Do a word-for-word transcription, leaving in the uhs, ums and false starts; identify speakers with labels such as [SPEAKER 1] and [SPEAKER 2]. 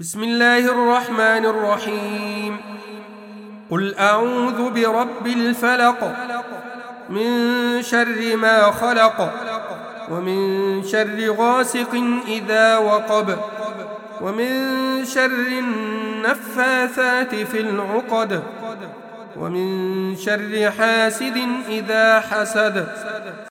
[SPEAKER 1] بسم الله الرحمن الرحيم قل أعوذ برب الفلق من شر ما خلق ومن شر غاسق إذا وقب ومن شر النفاثات في العقد ومن شر حاسد إذا حسد